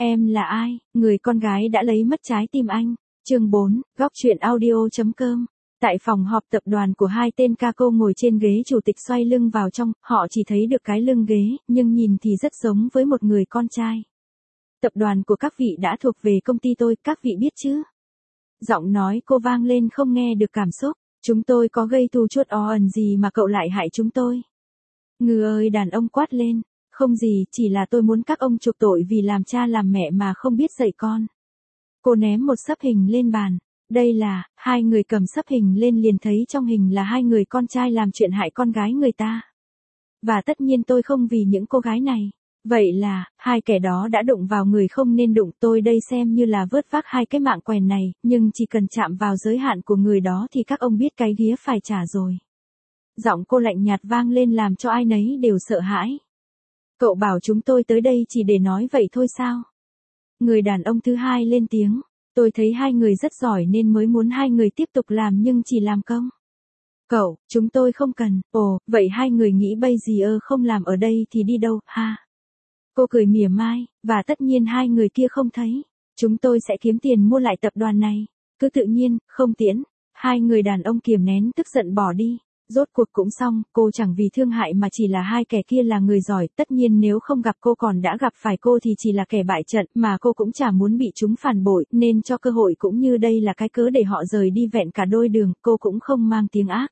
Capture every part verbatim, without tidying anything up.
Em là ai, người con gái đã lấy mất trái tim anh. Chương bốn, góc truyện audio.com. Tại phòng họp tập đoàn của hai tên ca cô ngồi trên ghế chủ tịch xoay lưng vào trong, họ chỉ thấy được cái lưng ghế, nhưng nhìn thì rất giống với một người con trai. Tập đoàn của các vị đã thuộc về công ty tôi, các vị biết chứ? Giọng nói cô vang lên không nghe được cảm xúc. Chúng tôi có gây thù chuốc oan gì mà cậu lại hại chúng tôi? Ngư ơi, đàn ông quát lên. Không gì, chỉ là tôi muốn các ông chuộc tội vì làm cha làm mẹ mà không biết dạy con. Cô ném một xấp hình lên bàn. Đây là, hai người cầm xấp hình lên liền thấy trong hình là hai người con trai làm chuyện hại con gái người ta. Và tất nhiên tôi không vì những cô gái này. Vậy là, hai kẻ đó đã đụng vào người không nên đụng, tôi đây xem như là vớt vát hai cái mạng quèn này, nhưng chỉ cần chạm vào giới hạn của người đó thì các ông biết cái ghía phải trả rồi. Giọng cô lạnh nhạt vang lên làm cho ai nấy đều sợ hãi. Cậu bảo chúng tôi tới đây chỉ để nói vậy thôi sao? Người đàn ông thứ hai lên tiếng. Tôi thấy hai người rất giỏi nên mới muốn hai người tiếp tục làm nhưng chỉ làm công. Cậu, chúng tôi không cần. Ồ, vậy hai người nghĩ bây giờ không làm ở đây thì đi đâu, ha? Cô cười mỉa mai, và tất nhiên hai người kia không thấy. Chúng tôi sẽ kiếm tiền mua lại tập đoàn này. Cứ tự nhiên, không tiễn. Hai người đàn ông kiềm nén tức giận bỏ đi. Rốt cuộc cũng xong, cô chẳng vì thương hại mà chỉ là hai kẻ kia là người giỏi, tất nhiên nếu không gặp cô còn đã gặp phải cô thì chỉ là kẻ bại trận, mà cô cũng chả muốn bị chúng phản bội, nên cho cơ hội cũng như đây là cái cớ để họ rời đi vẹn cả đôi đường, cô cũng không mang tiếng ác.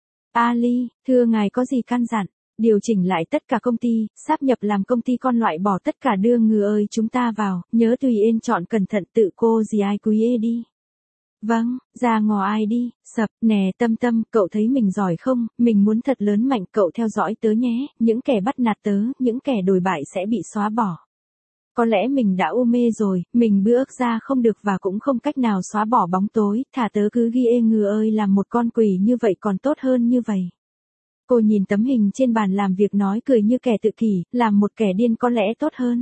Ali, thưa ngài có gì căn dặn? Điều chỉnh lại tất cả công ty, sáp nhập làm công ty con, loại bỏ tất cả đưa Ngư ơi chúng ta vào, nhớ tùy yên chọn cẩn thận tự cô gì ai quý ê đi. Vâng, ra ngò ai đi, sập, nè Tâm Tâm, cậu thấy mình giỏi không, mình muốn thật lớn mạnh, cậu theo dõi tớ nhé, những kẻ bắt nạt tớ, những kẻ đồi bại sẽ bị xóa bỏ. Có lẽ mình đã u mê rồi, mình bước ra không được và cũng không cách nào xóa bỏ bóng tối, thả tớ cứ ghi ê Ngư ơi làm một con quỷ như vậy còn tốt hơn như vậy. Cô nhìn tấm hình trên bàn làm việc nói cười như kẻ tự kỷ, làm một kẻ điên có lẽ tốt hơn.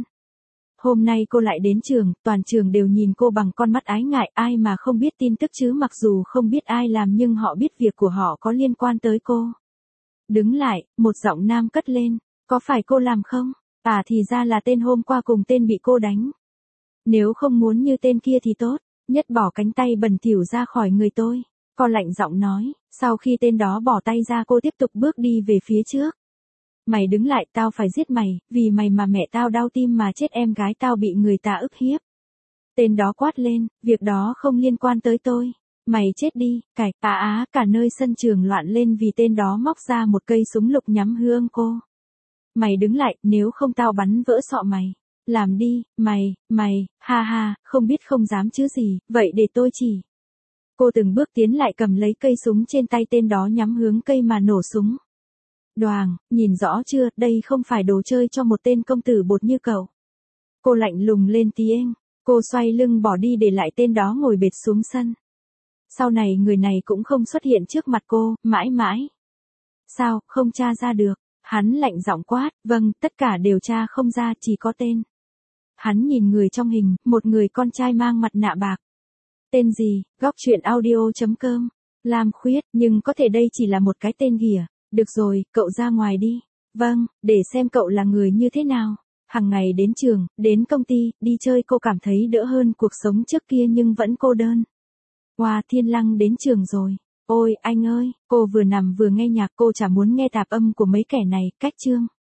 Hôm nay cô lại đến trường, toàn trường đều nhìn cô bằng con mắt ái ngại, ai mà không biết tin tức chứ, mặc dù không biết ai làm nhưng họ biết việc của họ có liên quan tới cô. Đứng lại, một giọng nam cất lên, có phải cô làm không? À thì ra là tên hôm qua cùng tên bị cô đánh. Nếu không muốn như tên kia thì tốt, nhất bỏ cánh tay bẩn thỉu ra khỏi người tôi. Cô lạnh giọng nói, sau khi tên đó bỏ tay ra cô tiếp tục bước đi về phía trước. Mày đứng lại, tao phải giết mày, vì mày mà mẹ tao đau tim mà chết, em gái tao bị người ta ức hiếp. Tên đó quát lên, việc đó không liên quan tới tôi. Mày chết đi, cải, á á, cả nơi sân trường loạn lên vì tên đó móc ra một cây súng lục nhắm hướng cô. Mày đứng lại, nếu không tao bắn vỡ sọ mày. Làm đi, mày, mày, ha ha, không biết không dám chứ gì, vậy để tôi chỉ. Cô từng bước tiến lại cầm lấy cây súng trên tay tên đó nhắm hướng cây mà nổ súng. Đoàng, nhìn rõ chưa, đây không phải đồ chơi cho một tên công tử bột như cậu. Cô lạnh lùng lên tiếng, cô xoay lưng bỏ đi để lại tên đó ngồi bệt xuống sân. Sau này người này cũng không xuất hiện trước mặt cô, mãi mãi. Sao, không tra ra được? Hắn lạnh giọng quát, vâng, tất cả đều tra không ra, chỉ có tên. Hắn nhìn người trong hình, một người con trai mang mặt nạ bạc. Tên gì? Góc truyện audio.com. Lam Khuyết, nhưng có thể đây chỉ là một cái tên ghìa. Được rồi, cậu ra ngoài đi. Vâng, để xem cậu là người như thế nào. Hằng ngày đến trường, đến công ty, đi chơi cô cảm thấy đỡ hơn cuộc sống trước kia nhưng vẫn cô đơn. Hoa Thiên Lăng đến trường rồi. Ôi, anh ơi, cô vừa nằm vừa nghe nhạc, cô chả muốn nghe tạp âm của mấy kẻ này, cách chương.